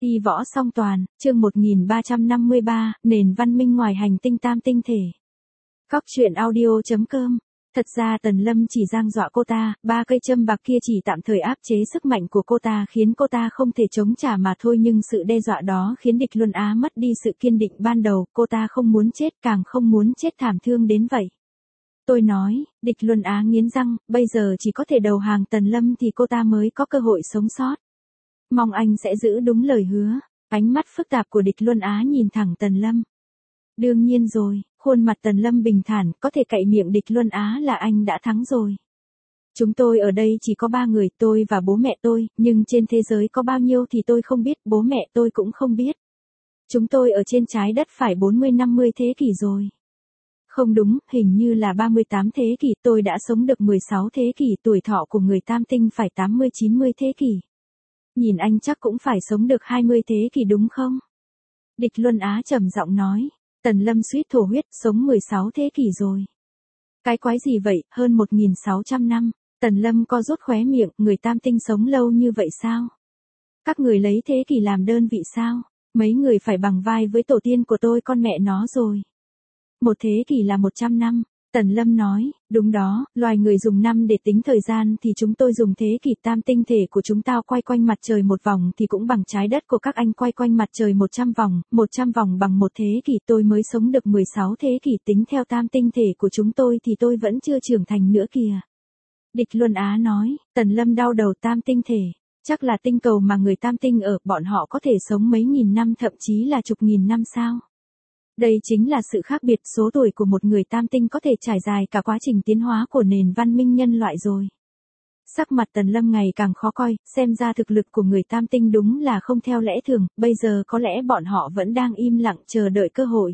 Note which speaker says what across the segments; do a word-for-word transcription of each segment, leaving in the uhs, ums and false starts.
Speaker 1: Y võ song toàn, chương một nghìn ba trăm năm mươi ba, nền văn minh ngoài hành tinh tam tinh thể. Góc truyện audio.com. Thật ra Tần Lâm chỉ giang dọa cô ta, ba cây châm bạc kia chỉ tạm thời áp chế sức mạnh của cô ta khiến cô ta không thể chống trả mà thôi, nhưng sự đe dọa đó khiến Địch Luân Á mất đi sự kiên định ban đầu, cô ta không muốn chết, càng không muốn chết thảm thương đến vậy. Tôi nói, Địch Luân Á nghiến răng, bây giờ chỉ có thể đầu hàng Tần Lâm thì cô ta mới có cơ hội sống sót. Mong anh sẽ giữ đúng lời hứa. Ánh mắt phức tạp của Địch Luân Á nhìn thẳng Tần Lâm. Đương nhiên rồi, khuôn mặt Tần Lâm bình thản, có thể cậy miệng Địch Luân Á là anh đã thắng rồi. Chúng tôi ở đây chỉ có ba người, tôi và bố mẹ tôi, nhưng trên thế giới có bao nhiêu thì tôi không biết, bố mẹ tôi cũng không biết. Chúng tôi ở trên trái đất phải bốn mươi năm mươi thế kỷ rồi. Không đúng, hình như là ba mươi tám thế kỷ, tôi đã sống được mười sáu thế kỷ, tuổi thọ của người tam tinh phải tám mươi chín mươi thế kỷ. Nhìn anh chắc cũng phải sống được hai mươi thế kỷ đúng không? Địch Luân Á trầm giọng nói. Tần Lâm suýt thổ huyết, sống mười sáu thế kỷ rồi. Cái quái gì vậy, hơn một nghìn sáu trăm năm. Tần Lâm co rút khóe miệng, người tam tinh sống lâu như vậy sao? Các người lấy thế kỷ làm đơn vị sao? Mấy người phải bằng vai với tổ tiên của tôi con mẹ nó rồi. Một thế kỷ là một trăm năm. Tần Lâm nói, đúng đó, loài người dùng năm để tính thời gian thì chúng tôi dùng thế kỷ, tam tinh thể của chúng ta quay quanh mặt trời một vòng thì cũng bằng trái đất của các anh quay quanh mặt trời một trăm vòng, một trăm vòng bằng một thế kỷ, tôi mới sống được mười sáu thế kỷ, tính theo tam tinh thể của chúng tôi thì tôi vẫn chưa trưởng thành nữa kìa. Địch Luân Á nói, Tần Lâm đau đầu, tam tinh thể, chắc là tinh cầu mà người tam tinh ở, bọn họ có thể sống mấy nghìn năm thậm chí là chục nghìn năm sao? Đây chính là sự khác biệt, số tuổi của một người tam tinh có thể trải dài cả quá trình tiến hóa của nền văn minh nhân loại rồi. Sắc mặt Tần Lâm ngày càng khó coi, xem ra thực lực của người tam tinh đúng là không theo lẽ thường, bây giờ có lẽ bọn họ vẫn đang im lặng chờ đợi cơ hội.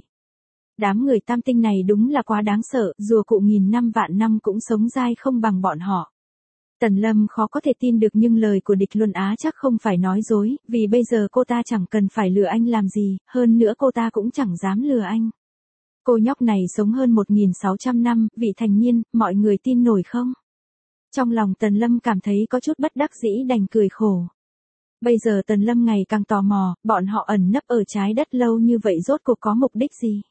Speaker 1: Đám người tam tinh này đúng là quá đáng sợ, rùa cụ nghìn năm vạn năm cũng sống dai không bằng bọn họ. Tần Lâm khó có thể tin được, nhưng lời của Địch Luân Á chắc không phải nói dối, vì bây giờ cô ta chẳng cần phải lừa anh làm gì, hơn nữa cô ta cũng chẳng dám lừa anh. Cô nhóc này sống hơn một nghìn sáu trăm năm, vị thành niên, mọi người tin nổi không? Trong lòng Tần Lâm cảm thấy có chút bất đắc dĩ đành cười khổ. Bây giờ Tần Lâm ngày càng tò mò, bọn họ ẩn nấp ở trái đất lâu như vậy rốt cuộc có mục đích gì?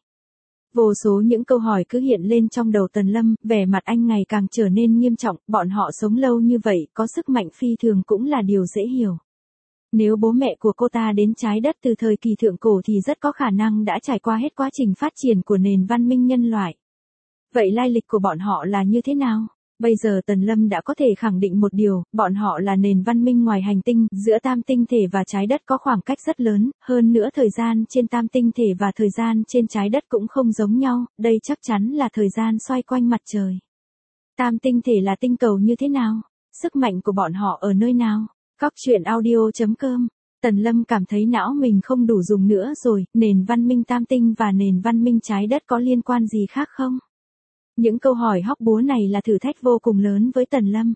Speaker 1: Vô số những câu hỏi cứ hiện lên trong đầu Tần Lâm, vẻ mặt anh ngày càng trở nên nghiêm trọng, bọn họ sống lâu như vậy, có sức mạnh phi thường cũng là điều dễ hiểu. Nếu bố mẹ của cô ta đến trái đất từ thời kỳ thượng cổ thì rất có khả năng đã trải qua hết quá trình phát triển của nền văn minh nhân loại. Vậy lai lịch của bọn họ là như thế nào? Bây giờ Tần Lâm đã có thể khẳng định một điều, bọn họ là nền văn minh ngoài hành tinh, giữa tam tinh thể và trái đất có khoảng cách rất lớn, hơn nữa thời gian trên tam tinh thể và thời gian trên trái đất cũng không giống nhau, đây chắc chắn là thời gian xoay quanh mặt trời. Tam tinh thể là tinh cầu như thế nào? Sức mạnh của bọn họ ở nơi nào? Góc truyện audio.com. Tần Lâm cảm thấy não mình không đủ dùng nữa rồi, nền văn minh tam tinh và nền văn minh trái đất có liên quan gì khác không? Những câu hỏi hóc búa này là thử thách vô cùng lớn với Tần Lâm.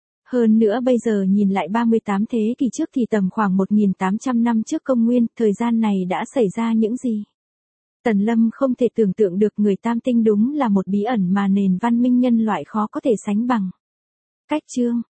Speaker 1: Hơn nữa bây giờ nhìn lại ba mươi tám thế kỷ trước thì tầm khoảng một nghìn tám trăm năm trước công nguyên, thời gian này đã xảy ra những gì? Tần Lâm không thể tưởng tượng được, người tam tinh đúng là một bí ẩn mà nền văn minh nhân loại khó có thể sánh bằng. Cách chương